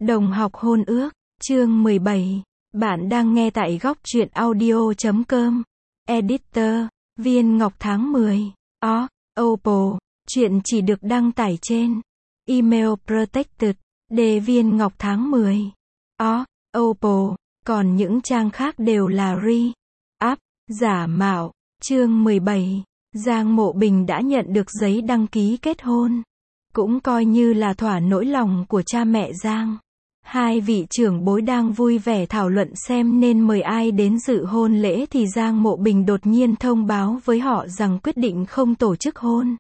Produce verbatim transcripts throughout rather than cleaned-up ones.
Đồng học hôn ước, chương mười bảy. Bạn đang nghe tại góc truyện audio chấm com. Editor, Viên Ngọc tháng mười. Ó, Oppo. Chuyện chỉ được đăng tải trên email protected, đề Viên Ngọc tháng mười. Ó, Oppo. Còn những trang khác đều là re-up, giả mạo. Chương mười bảy. Giang Mộ Bình đã nhận được giấy đăng ký kết hôn. Cũng coi như là thỏa nỗi lòng của cha mẹ Giang. Hai vị trưởng bối đang vui vẻ thảo luận xem nên mời ai đến dự hôn lễ thì Giang Mộ Bình đột nhiên thông báo với họ rằng quyết định không tổ chức hôn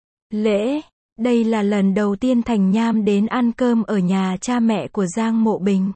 lễ. Đây là lần đầu tiên Thành Nham đến ăn cơm ở nhà cha mẹ của Giang Mộ Bình.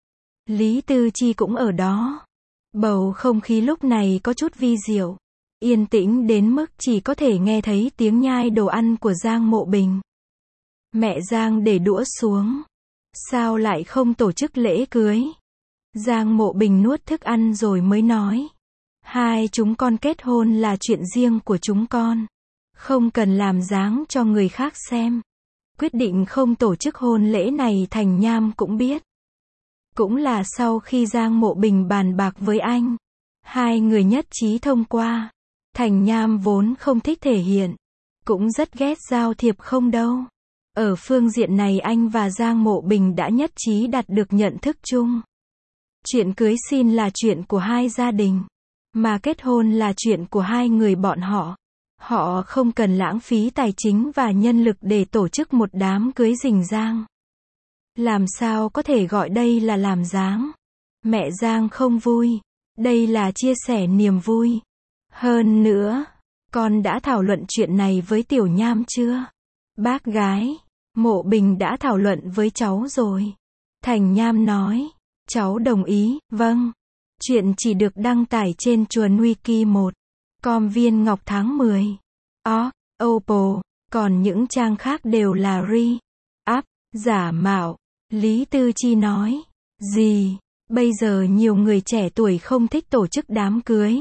Lý Tư Chi cũng ở đó. Bầu không khí lúc này có chút vi diệu, yên tĩnh đến mức chỉ có thể nghe thấy tiếng nhai đồ ăn của Giang Mộ Bình. Mẹ Giang để đũa xuống. Sao lại không tổ chức lễ cưới? Giang Mộ Bình nuốt thức ăn rồi mới nói. Hai chúng con kết hôn là chuyện riêng của chúng con. Không cần làm dáng cho người khác xem. Quyết định không tổ chức hôn lễ này Thành Nham cũng biết. Cũng là sau khi Giang Mộ Bình bàn bạc với anh. Hai người nhất trí thông qua. Thành Nham vốn không thích thể hiện. Cũng rất ghét giao thiệp không đâu. Ở phương diện này anh và Giang Mộ Bình đã nhất trí đạt được nhận thức chung. Chuyện cưới xin là chuyện của hai gia đình. Mà kết hôn là chuyện của hai người bọn họ. Họ không cần lãng phí tài chính và nhân lực để tổ chức một đám cưới rình rang. Làm sao có thể gọi đây là làm dáng? Mẹ Giang không vui. Đây là chia sẻ niềm vui. Hơn nữa, con đã thảo luận chuyện này với Tiểu Nham chưa? Bác gái, Mộ Bình đã thảo luận với cháu rồi. Thành Nham nói. Cháu đồng ý, vâng. Chuyện chỉ được đăng tải trên chuồn wiki một. Com Viên Ngọc tháng mười. Ó, Oppo. Còn những trang khác đều là re-up, giả mạo. Lý Tư Chi nói. Gì? Bây giờ nhiều người trẻ tuổi không thích tổ chức đám cưới.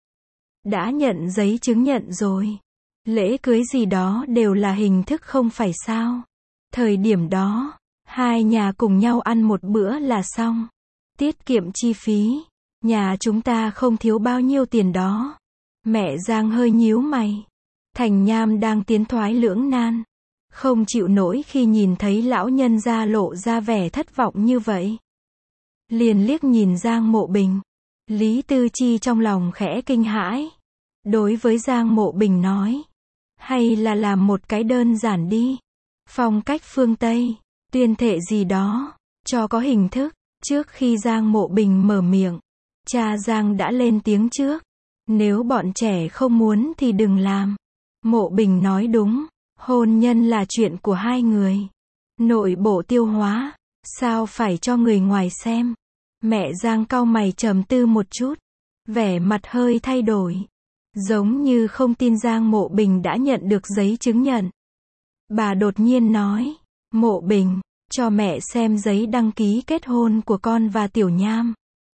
Đã nhận giấy chứng nhận rồi. Lễ cưới gì đó đều là hình thức không phải sao? Thời điểm đó, hai nhà cùng nhau ăn một bữa là xong. Tiết kiệm chi phí. Nhà chúng ta không thiếu bao nhiêu tiền đó. Mẹ Giang hơi nhíu mày. Thành Nham đang tiến thoái lưỡng nan. Không chịu nổi khi nhìn thấy lão nhân gia lộ ra vẻ thất vọng như vậy. Liền liếc nhìn Giang Mộ Bình. Lý Tư Chi trong lòng khẽ kinh hãi. Đối với Giang Mộ Bình nói. Hay là làm một cái đơn giản đi. Phong cách phương Tây, tuyên thệ gì đó, cho có hình thức. Trước khi Giang Mộ Bình mở miệng, cha Giang đã lên tiếng trước. Nếu bọn trẻ không muốn thì đừng làm. Mộ Bình nói đúng, hôn nhân là chuyện của hai người. Nội bộ tiêu hóa, sao phải cho người ngoài xem? Mẹ Giang cau mày trầm tư một chút, vẻ mặt hơi thay đổi. Giống như không tin Giang Mộ Bình đã nhận được giấy chứng nhận. Bà đột nhiên nói, Mộ Bình, cho mẹ xem giấy đăng ký kết hôn của con và Tiểu Nham.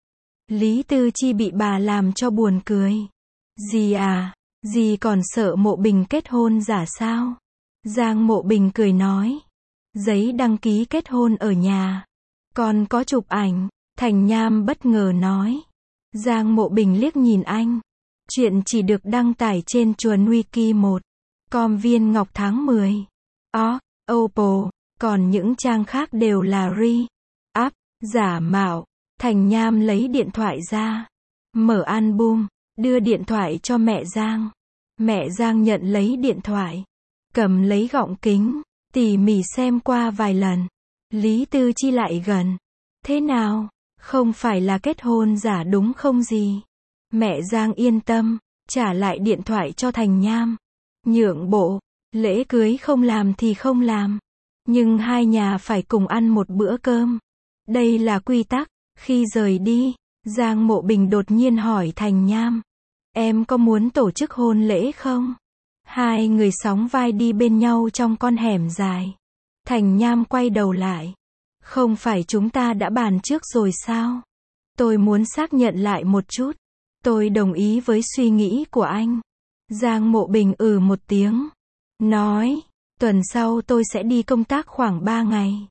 Lý Tư Chi bị bà làm cho buồn cười. Dì à, dì còn sợ Mộ Bình kết hôn giả sao? Giang Mộ Bình cười nói, giấy đăng ký kết hôn ở nhà. Con có chụp ảnh. Thành Nham bất ngờ nói. Giang Mộ Bình liếc nhìn anh. Chuyện chỉ được đăng tải trên chuồn wiki một. Com Viên Ngọc tháng mười. Ó, Oppo. Còn những trang khác đều là re-up, giả mạo. Thành Nham lấy điện thoại ra. Mở album. Đưa điện thoại cho mẹ Giang. Mẹ Giang nhận lấy điện thoại. Cầm lấy gọng kính. Tỉ mỉ xem qua vài lần. Lý Tư Chi lại gần. Thế nào? Không phải là kết hôn giả đúng không gì? Mẹ Giang yên tâm. Trả lại điện thoại cho Thành Nham. Nhượng bộ. Lễ cưới không làm thì không làm. Nhưng hai nhà phải cùng ăn một bữa cơm. Đây là quy tắc. Khi rời đi, Giang Mộ Bình đột nhiên hỏi Thành Nham. Em có muốn tổ chức hôn lễ không? Hai người sóng vai đi bên nhau trong con hẻm dài. Thành Nham quay đầu lại. Không phải chúng ta đã bàn trước rồi sao? Tôi muốn xác nhận lại một chút. Tôi đồng ý với suy nghĩ của anh. Giang Mộ Bình ừ một tiếng. Nói, tuần sau tôi sẽ đi công tác khoảng ba ngày.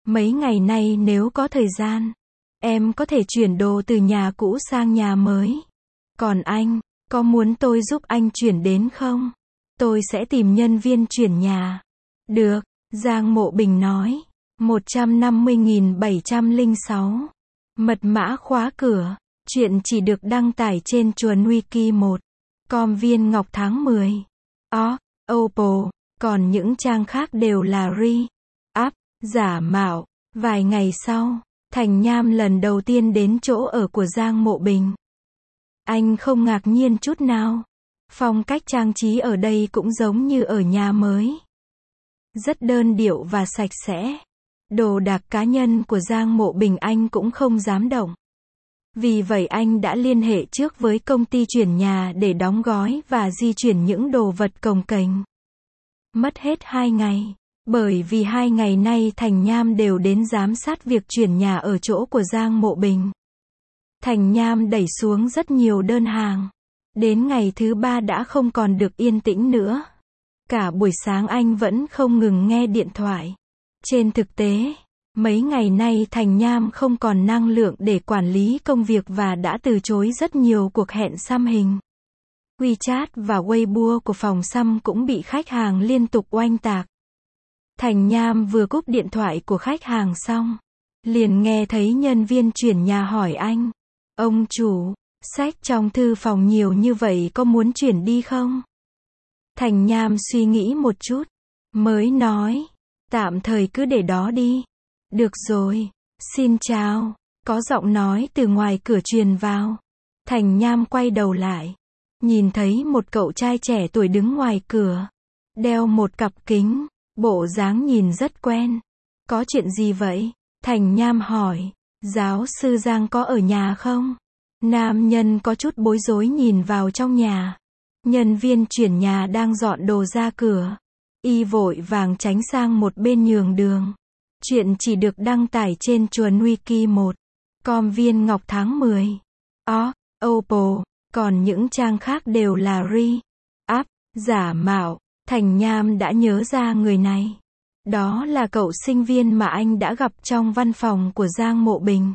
Mấy ngày nay nếu có thời gian, em có thể chuyển đồ từ nhà cũ sang nhà mới. Còn anh, có muốn tôi giúp anh chuyển đến không? Tôi sẽ tìm nhân viên chuyển nhà. Được, Giang Mộ Bình nói. một trăm năm mươi nghìn bảy trăm lẻ sáu. Mật mã khóa cửa. Chuyện chỉ được đăng tải trên Chuồn Wiki một. Com Viên Ngọc tháng mười. O, Oppo. Còn những trang khác đều là re-up, giả mạo. Vài ngày sau, Thành Nham lần đầu tiên đến chỗ ở của Giang Mộ Bình. Anh không ngạc nhiên chút nào. Phong cách trang trí ở đây cũng giống như ở nhà mới. Rất đơn điệu và sạch sẽ. Đồ đạc cá nhân của Giang Mộ Bình anh cũng không dám động. Vì vậy anh đã liên hệ trước với công ty chuyển nhà để đóng gói và di chuyển những đồ vật cồng kềnh. Mất hết hai ngày. Bởi vì hai ngày nay Thành Nham đều đến giám sát việc chuyển nhà ở chỗ của Giang Mộ Bình. Thành Nham đẩy xuống rất nhiều đơn hàng. Đến ngày thứ ba đã không còn được yên tĩnh nữa. Cả buổi sáng anh vẫn không ngừng nghe điện thoại. Trên thực tế, mấy ngày nay Thành Nham không còn năng lượng để quản lý công việc và đã từ chối rất nhiều cuộc hẹn xăm hình. WeChat và Weibo của phòng xăm cũng bị khách hàng liên tục oanh tạc. Thành Nham vừa cúp điện thoại của khách hàng xong, liền nghe thấy nhân viên chuyển nhà hỏi anh: "Ông chủ, sách trong thư phòng nhiều như vậy có muốn chuyển đi không?" Thành Nham suy nghĩ một chút, mới nói: "Tạm thời cứ để đó đi." "Được rồi, xin chào." Có giọng nói từ ngoài cửa truyền vào. Thành Nham quay đầu lại, nhìn thấy một cậu trai trẻ tuổi đứng ngoài cửa, đeo một cặp kính, bộ dáng nhìn rất quen. "Có chuyện gì vậy?" Thành Nham hỏi. "Giáo sư Giang có ở nhà không?" Nam nhân có chút bối rối nhìn vào trong nhà. Nhân viên chuyển nhà đang dọn đồ ra cửa. Y vội vàng tránh sang một bên nhường đường. Chuyện chỉ được đăng tải trên Chuồn Wiki một. Com Viên Ngọc tháng mười. O, Oppo. Còn những trang khác đều là re-up, giả mạo. Thành Nham đã nhớ ra người này. Đó là cậu sinh viên mà anh đã gặp trong văn phòng của Giang Mộ Bình.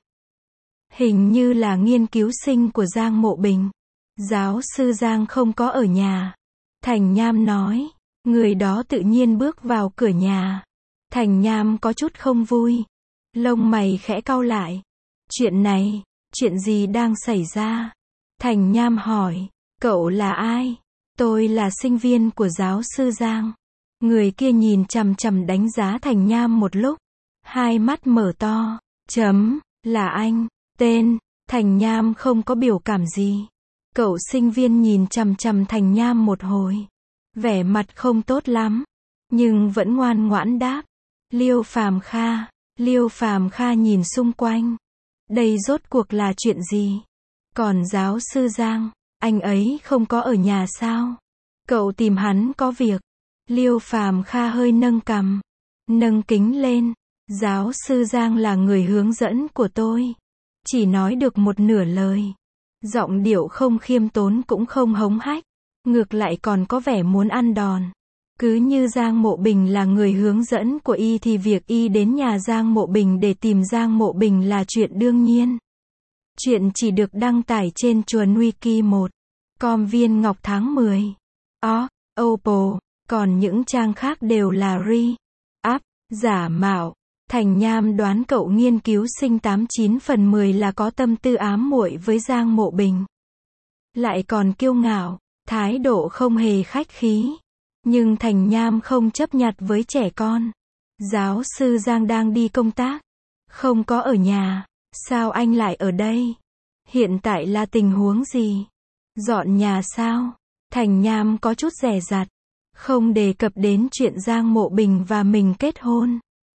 Hình như là nghiên cứu sinh của Giang Mộ Bình. "Giáo sư Giang không có ở nhà." Thành Nham nói. Người đó tự nhiên bước vào cửa nhà. Thành Nham có chút không vui. Lông mày khẽ cau lại. "Chuyện này, chuyện gì đang xảy ra?" Thành Nham hỏi. "Cậu là ai?" "Tôi là sinh viên của giáo sư Giang." Người kia nhìn chằm chằm đánh giá Thành Nham một lúc. Hai mắt mở to. Chấm, là anh. Tên. Thành Nham không có biểu cảm gì. Cậu sinh viên nhìn chằm chằm Thành Nham một hồi. Vẻ mặt không tốt lắm. Nhưng vẫn ngoan ngoãn đáp. Liêu Phàm Kha. Liêu Phàm Kha nhìn xung quanh. Đây rốt cuộc là chuyện gì? Còn giáo sư Giang, anh ấy không có ở nhà sao? Cậu tìm hắn có việc. Liêu Phàm Kha hơi nâng cằm, nâng kính lên. Giáo sư Giang là người hướng dẫn của tôi. Chỉ nói được một nửa lời. Giọng điệu không khiêm tốn cũng không hống hách. Ngược lại còn có vẻ muốn ăn đòn. Cứ như Giang Mộ Bình là người hướng dẫn của y thì việc y đến nhà Giang Mộ Bình để tìm Giang Mộ Bình là chuyện đương nhiên. Chuyện chỉ được đăng tải trên Chuồn Wiki một. Com Viên Ngọc tháng mười. O, Oppo. Còn những trang khác đều là re-up, giả mạo. Thành Nham đoán cậu nghiên cứu sinh tám chín phần mười là có tâm tư ám muội với Giang Mộ Bình. Lại còn kiêu ngạo, thái độ không hề khách khí. Nhưng Thành Nham không chấp nhặt với trẻ con. Giáo sư Giang đang đi công tác, không có ở nhà. Sao anh lại ở đây? Hiện tại là tình huống gì? Dọn nhà sao? Thành Nham có chút dè dặt, không đề cập đến chuyện Giang Mộ Bình và mình kết hôn.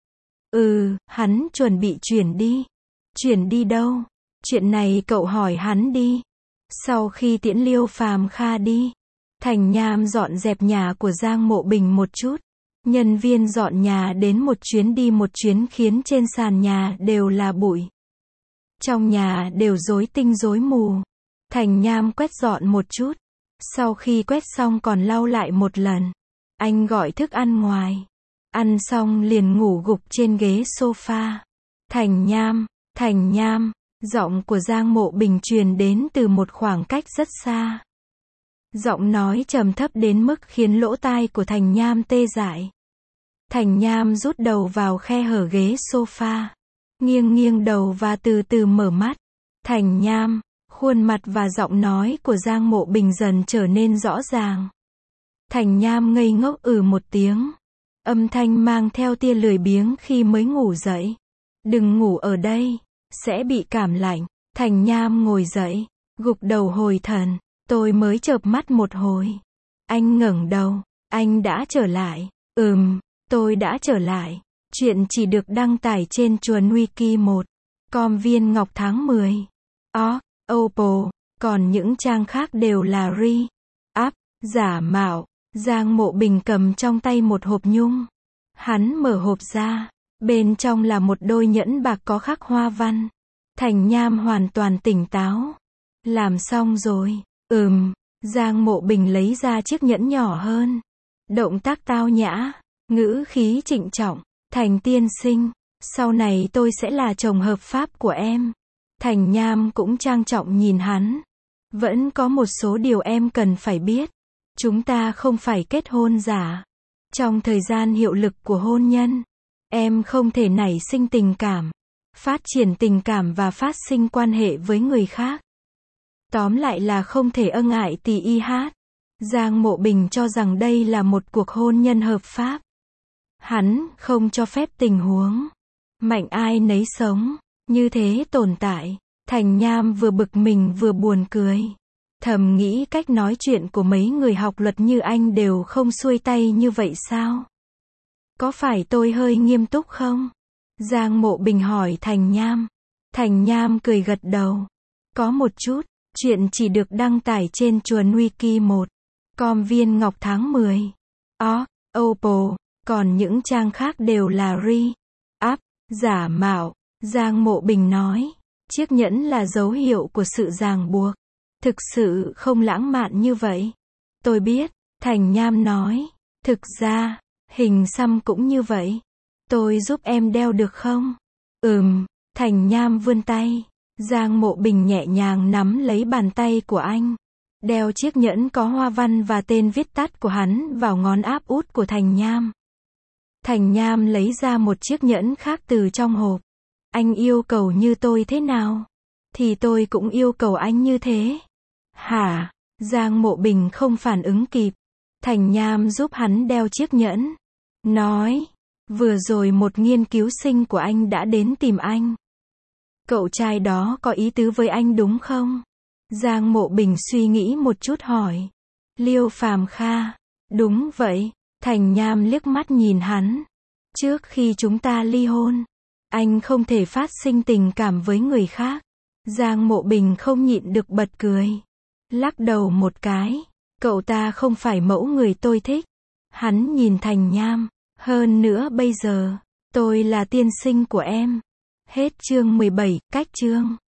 Ừ, hắn chuẩn bị chuyển đi. Chuyển đi đâu? Chuyện này cậu hỏi hắn đi. Sau khi tiễn Liêu Phàm Kha đi, Thành Nham dọn dẹp nhà của Giang Mộ Bình một chút. Nhân viên dọn nhà đến một chuyến đi một chuyến khiến trên sàn nhà đều là bụi. Trong nhà đều rối tinh rối mù. Thành Nham quét dọn một chút. Sau khi quét xong còn lau lại một lần. Anh gọi thức ăn ngoài. Ăn xong liền ngủ gục trên ghế sofa. Thành Nham, Thành Nham, giọng của Giang Mộ Bình truyền đến từ một khoảng cách rất xa. Giọng nói trầm thấp đến mức khiến lỗ tai của Thành Nham tê dại. Thành Nham rút đầu vào khe hở ghế sofa, nghiêng nghiêng đầu và từ từ mở mắt. Thành Nham, khuôn mặt và giọng nói của Giang Mộ Bình dần trở nên rõ ràng. Thành Nham ngây ngốc ừ một tiếng. Âm thanh mang theo tia lười biếng khi mới ngủ dậy. Đừng ngủ ở đây, sẽ bị cảm lạnh. Thành Nham ngồi dậy, gục đầu hồi thần. Tôi mới chợp mắt một hồi. Anh ngẩng đầu, anh đã trở lại. Ừm, tôi đã trở lại. Chuyện chỉ được đăng tải trên Chuồn Wiki một com Viên Ngọc tháng mười. Ó, Oppo, còn những trang khác đều là re-up, giả mạo. Giang Mộ Bình cầm trong tay một hộp nhung. Hắn mở hộp ra, bên trong là một đôi nhẫn bạc có khắc hoa văn. Thành Nham hoàn toàn tỉnh táo. Làm xong rồi. Ừm, Giang Mộ Bình lấy ra chiếc nhẫn nhỏ hơn. Động tác tao nhã, ngữ khí trịnh trọng. Thành tiên sinh, sau này tôi sẽ là chồng hợp pháp của em. Thành Nham cũng trang trọng nhìn hắn. Vẫn có một số điều em cần phải biết. Chúng ta không phải kết hôn giả. Trong thời gian hiệu lực của hôn nhân, em không thể nảy sinh tình cảm, phát triển tình cảm và phát sinh quan hệ với người khác. Tóm lại là không thể ân ái tì y hát. Giang Mộ Bình cho rằng đây là một cuộc hôn nhân hợp pháp. Hắn không cho phép tình huống mạnh ai nấy sống, như thế tồn tại. Thành Nham vừa bực mình vừa buồn cười. Thầm nghĩ cách nói chuyện của mấy người học luật như anh đều không xuôi tay như vậy sao? Có phải tôi hơi nghiêm túc không? Giang Mộ Bình hỏi Thành Nham. Thành Nham cười gật đầu. Có một chút. Chuyện chỉ được đăng tải trên Chuồn Wiki một com Viên Ngọc tháng mười. Ó, Oppo, còn những trang khác đều là re-up, giả mạo. Giang Mộ Bình nói. Chiếc nhẫn là dấu hiệu của sự ràng buộc. Thực sự không lãng mạn như vậy. Tôi biết, Thành Nham nói. Thực ra, hình xăm cũng như vậy. Tôi giúp em đeo được không? Ừm, Thành Nham vươn tay. Giang Mộ Bình nhẹ nhàng nắm lấy bàn tay của anh. Đeo chiếc nhẫn có hoa văn và tên viết tắt của hắn vào ngón áp út của Thành Nham. Thành Nham lấy ra một chiếc nhẫn khác từ trong hộp. Anh yêu cầu như tôi thế nào? Thì tôi cũng yêu cầu anh như thế. Hả? Giang Mộ Bình không phản ứng kịp. Thành Nham giúp hắn đeo chiếc nhẫn. Nói. Vừa rồi một nghiên cứu sinh của anh đã đến tìm anh. Cậu trai đó có ý tứ với anh đúng không? Giang Mộ Bình suy nghĩ một chút hỏi. Liêu Phàm Kha. Đúng vậy. Thành Nham liếc mắt nhìn hắn. Trước khi chúng ta ly hôn, anh không thể phát sinh tình cảm với người khác. Giang Mộ Bình không nhịn được bật cười. Lắc đầu một cái. Cậu ta không phải mẫu người tôi thích. Hắn nhìn Thành Nham. Hơn nữa bây giờ, tôi là tiên sinh của em. Hết chương mười bảy, cách chương.